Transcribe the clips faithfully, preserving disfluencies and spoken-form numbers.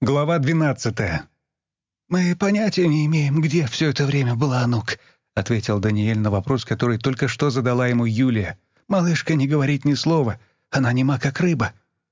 Глава двенадцатая. «Мы понятия не имеем, где все это время была Анук», — ответил Даниэль на вопрос, который только что задала ему Юлия. «Малышка не говорит ни слова. Она нема, как рыба».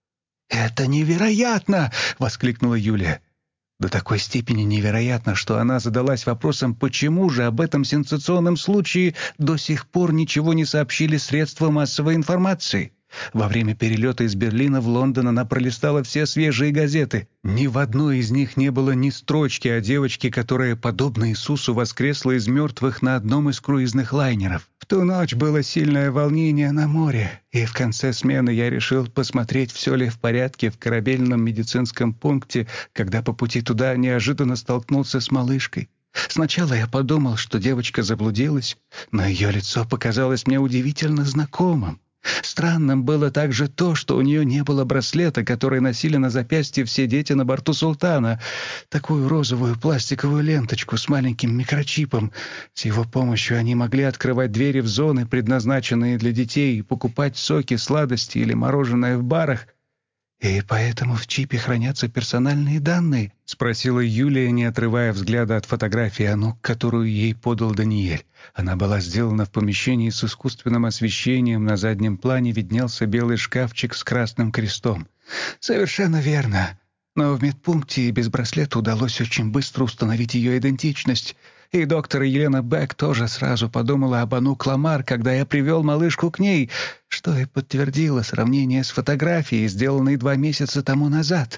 «Это невероятно!» — воскликнула Юлия. До такой степени невероятно, что она задалась вопросом, почему же об этом сенсационном случае до сих пор ничего не сообщили средства массовой информации. Во время перелета из Берлина в Лондон она пролистала все свежие газеты. Ни в одной из них не было ни строчки о девочке, которая, подобно Иисусу, воскресла из мертвых на одном из круизных лайнеров. В ту ночь было сильное волнение на море, и в конце смены я решил посмотреть, все ли в порядке в корабельном медицинском пункте, когда по пути туда неожиданно столкнулся с малышкой. Сначала я подумал, что девочка заблудилась, но ее лицо показалось мне удивительно знакомым. Странным было также то, что у нее не было браслета, который носили на запястье все дети на борту «Султана», такую розовую пластиковую ленточку с маленьким микрочипом. С его помощью они могли открывать двери в зоны, предназначенные для детей, и покупать соки, сладости или мороженое в барах. «И поэтому в чипе хранятся персональные данные?» — спросила Юлия, не отрывая взгляда от фотографии Анук, которую ей подал Даниэль. Она была сделана в помещении с искусственным освещением, на заднем плане виднелся белый шкафчик с красным крестом. «Совершенно верно. Но в медпункте и без браслета удалось очень быстро установить ее идентичность. И доктор Елена Бек тоже сразу подумала об Анук Ламар, когда я привел малышку к ней, что и подтвердило сравнение с фотографией, сделанной два месяца тому назад».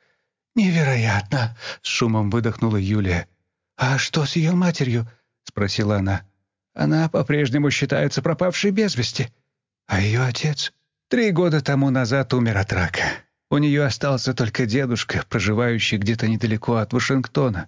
«Невероятно!» — с шумом выдохнула Юлия. «А что с ее матерью?» — спросила она. «Она по-прежнему считается пропавшей без вести. А ее отец три года тому назад умер от рака. У нее остался только дедушка, проживающий где-то недалеко от Вашингтона».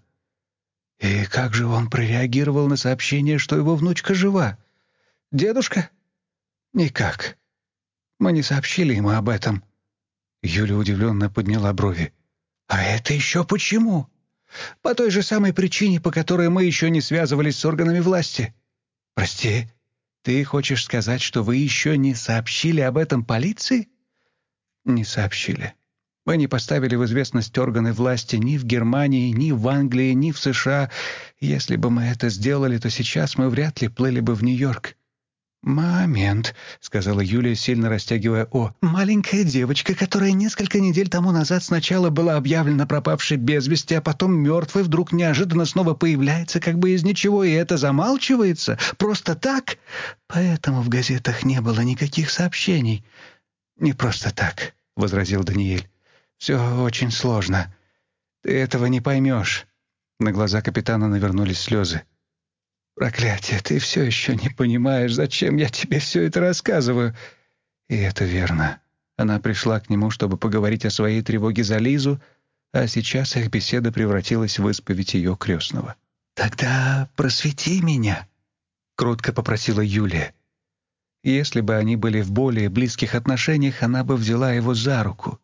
«И как же он прореагировал на сообщение, что его внучка жива?» «Дедушка?» «Никак. Мы не сообщили ему об этом». Юля удивленно подняла брови. «А это еще почему?» «По той же самой причине, по которой мы еще не связывались с органами власти». «Прости, ты хочешь сказать, что вы еще не сообщили об этом полиции?» «Не сообщили. Мы не поставили в известность органы власти ни в Германии, ни в Англии, ни в США. Если бы мы это сделали, то сейчас мы вряд ли плыли бы в Нью-Йорк». «Момент», — сказала Юлия, сильно растягивая «о». «Маленькая девочка, которая несколько недель тому назад сначала была объявлена пропавшей без вести, а потом мертвой, вдруг неожиданно снова появляется как бы из ничего, и это замалчивается? Просто так? Поэтому в газетах не было никаких сообщений». «Не просто так», — возразил Даниэль. «Все очень сложно. Ты этого не поймешь». На глаза капитана навернулись слезы. «Проклятие, ты все еще не понимаешь, зачем я тебе все это рассказываю». И это верно. Она пришла к нему, чтобы поговорить о своей тревоге за Лизу, а сейчас их беседа превратилась в исповедь ее крестного. «Тогда просвети меня», — кротко попросила Юлия. Если бы они были в более близких отношениях, она бы взяла его за руку.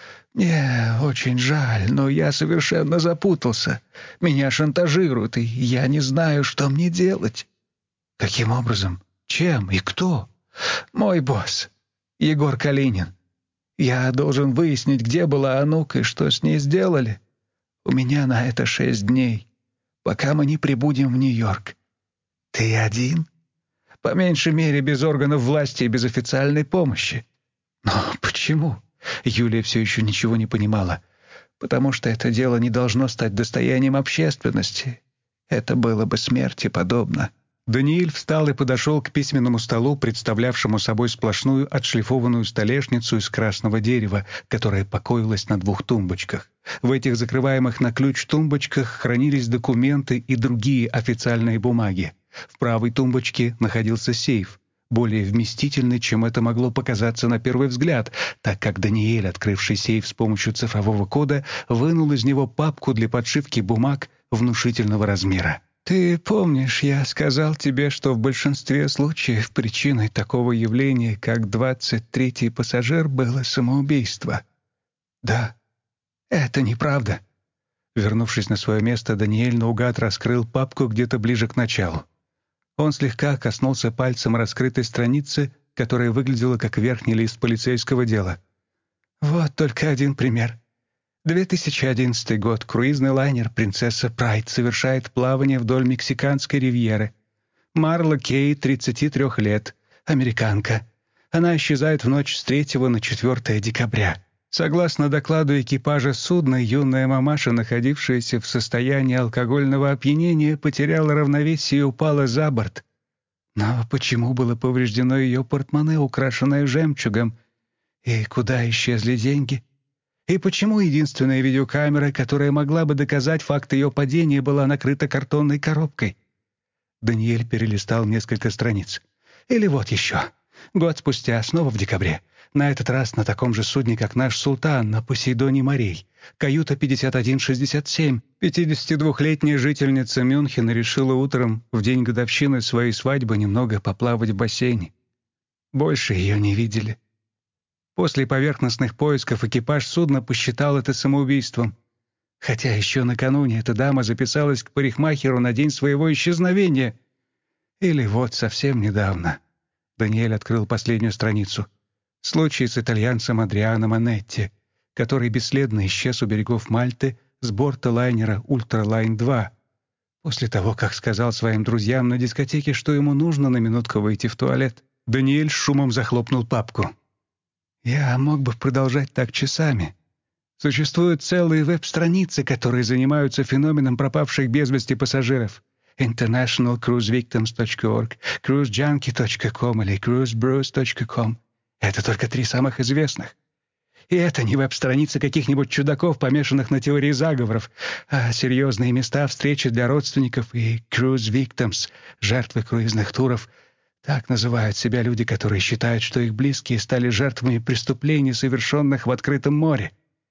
«Мне очень жаль, но я совершенно запутался. Меня шантажируют, и я не знаю, что мне делать». «Каким образом? Чем и кто?» «Мой босс, Егор Калинин. Я должен выяснить, где была Анук и что с ней сделали. У меня на это шесть дней, пока мы не прибудем в Нью-Йорк». «Ты один?» «По меньшей мере, без органов власти и без официальной помощи». «Но почему?» Юлия все еще ничего не понимала. «Потому что это дело не должно стать достоянием общественности. Это было бы смерти подобно». Даниэль встал и подошел к письменному столу, представлявшему собой сплошную отшлифованную столешницу из красного дерева, которая покоилась на двух тумбочках. В этих закрываемых на ключ тумбочках хранились документы и другие официальные бумаги. В правой тумбочке находился сейф, более вместительный, чем это могло показаться на первый взгляд, так как Даниэль, открывший сейф с помощью цифрового кода, вынул из него папку для подшивки бумаг внушительного размера. «Ты помнишь, я сказал тебе, что в большинстве случаев причиной такого явления, как двадцать третий пассажир, было самоубийство?» «Да, это неправда». Вернувшись на свое место, Даниэль наугад раскрыл папку где-то ближе к началу. Он слегка коснулся пальцем раскрытой страницы, которая выглядела как верхний лист полицейского дела. «Вот только один пример. две тысячи одиннадцатый год. Круизный лайнер «Принцесса Прайд» совершает плавание вдоль Мексиканской ривьеры. Марла Кей, тридцати трёх лет, американка. Она исчезает в ночь с третьего на четвёртое декабря. Согласно докладу экипажа судна, юная мамаша, находившаяся в состоянии алкогольного опьянения, потеряла равновесие и упала за борт. Но почему было повреждено ее портмоне, украшенное жемчугом? И куда исчезли деньги? И почему единственная видеокамера, которая могла бы доказать факт ее падения, была накрыта картонной коробкой? Даниэль перелистал несколько страниц. Или вот еще. Год спустя, снова в декабре. На этот раз на таком же судне, как наш «Султан», на Посейдоне морей. Каюта пятьдесят один шестьдесят семь. пятидесятидвухлетняя жительница Мюнхена решила утром, в день годовщины своей свадьбы, немного поплавать в бассейне. Больше ее не видели. После поверхностных поисков экипаж судна посчитал это самоубийством. Хотя еще накануне эта дама записалась к парикмахеру на день своего исчезновения. Или вот совсем недавно. Даниэль открыл последнюю страницу. Случай с итальянцем Адриано Манетти, который бесследно исчез у берегов Мальты с борта лайнера «Ультралайн-два», после того, как сказал своим друзьям на дискотеке, что ему нужно на минутку выйти в туалет. Даниэль с шумом захлопнул папку. «Я мог бы продолжать так часами. Существуют целые веб-страницы, которые занимаются феноменом пропавших без вести пассажиров. интернэшнл круиз виктимс точка орг, круиз джанки точка ком или круиз брус точка ком. Это только три самых известных. И это не веб-страницы каких-нибудь чудаков, помешанных на теории заговоров, а серьезные места встречи для родственников и cruise victims, жертвы круизных туров. Так называют себя люди, которые считают, что их близкие стали жертвами преступлений, совершенных в открытом море.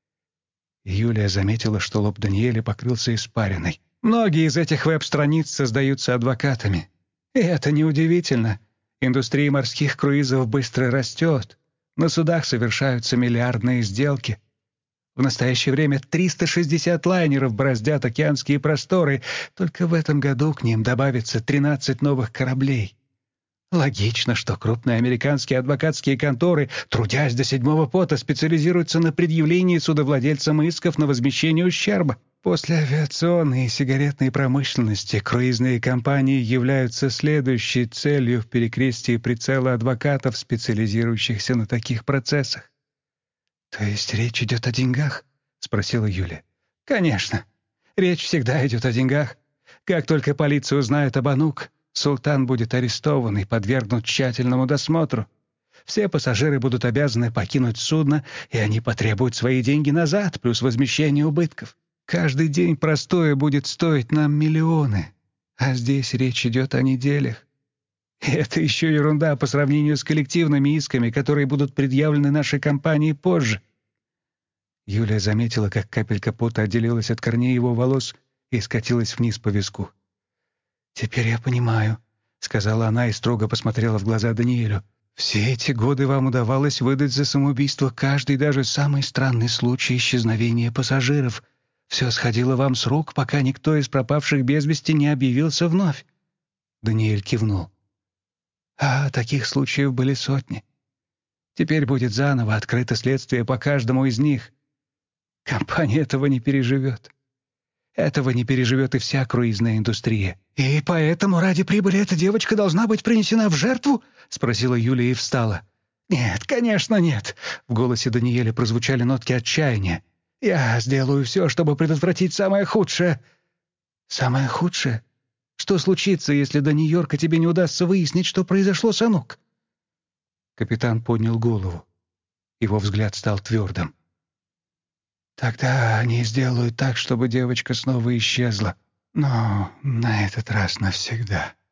Юлия заметила, что лоб Даниэля покрылся испариной. Многие из этих веб-страниц создаются адвокатами. И это неудивительно. Индустрия морских круизов быстро растет. На судах совершаются миллиардные сделки. В настоящее время триста шестьдесят лайнеров бороздят океанские просторы. Только в этом году к ним добавится тринадцать новых кораблей. Логично, что крупные американские адвокатские конторы, трудясь до седьмого пота, специализируются на предъявлении судовладельцам исков на возмещение ущерба. После авиационной и сигаретной промышленности круизные компании являются следующей целью в перекрестии прицела адвокатов, специализирующихся на таких процессах. «То есть речь идет о деньгах?» — спросила Юля. «Конечно. Речь всегда идет о деньгах. Как только полиция узнает об Анук, Султан будет арестован и подвергнут тщательному досмотру. Все пассажиры будут обязаны покинуть судно, и они потребуют свои деньги назад, плюс возмещение убытков. Каждый день простоя будет стоить нам миллионы, а здесь речь идет о неделях. И это еще ерунда по сравнению с коллективными исками, которые будут предъявлены нашей компании позже». Юлия заметила, как капелька пота отделилась от корней его волос и скатилась вниз по виску. «Теперь я понимаю», — сказала она и строго посмотрела в глаза Даниэлю. «Все эти годы вам удавалось выдать за самоубийство каждый, даже самый странный случай исчезновения пассажиров. Все сходило вам с рук, пока никто из пропавших без вести не объявился вновь». Даниэль кивнул. «А таких случаев были сотни. Теперь будет заново открыто следствие по каждому из них. Компания этого не переживет. Этого не переживет и вся круизная индустрия». «И поэтому ради прибыли эта девочка должна быть принесена в жертву?» — спросила Юлия и встала. «Нет, конечно, нет». В голосе Даниэля прозвучали нотки отчаяния. «Я сделаю все, чтобы предотвратить самое худшее». «Самое худшее? Что случится, если до Нью-Йорка тебе не удастся выяснить, что произошло с Анук?» Капитан поднял голову. Его взгляд стал твердым. «Тогда они сделают так, чтобы девочка снова исчезла. Но на этот раз навсегда».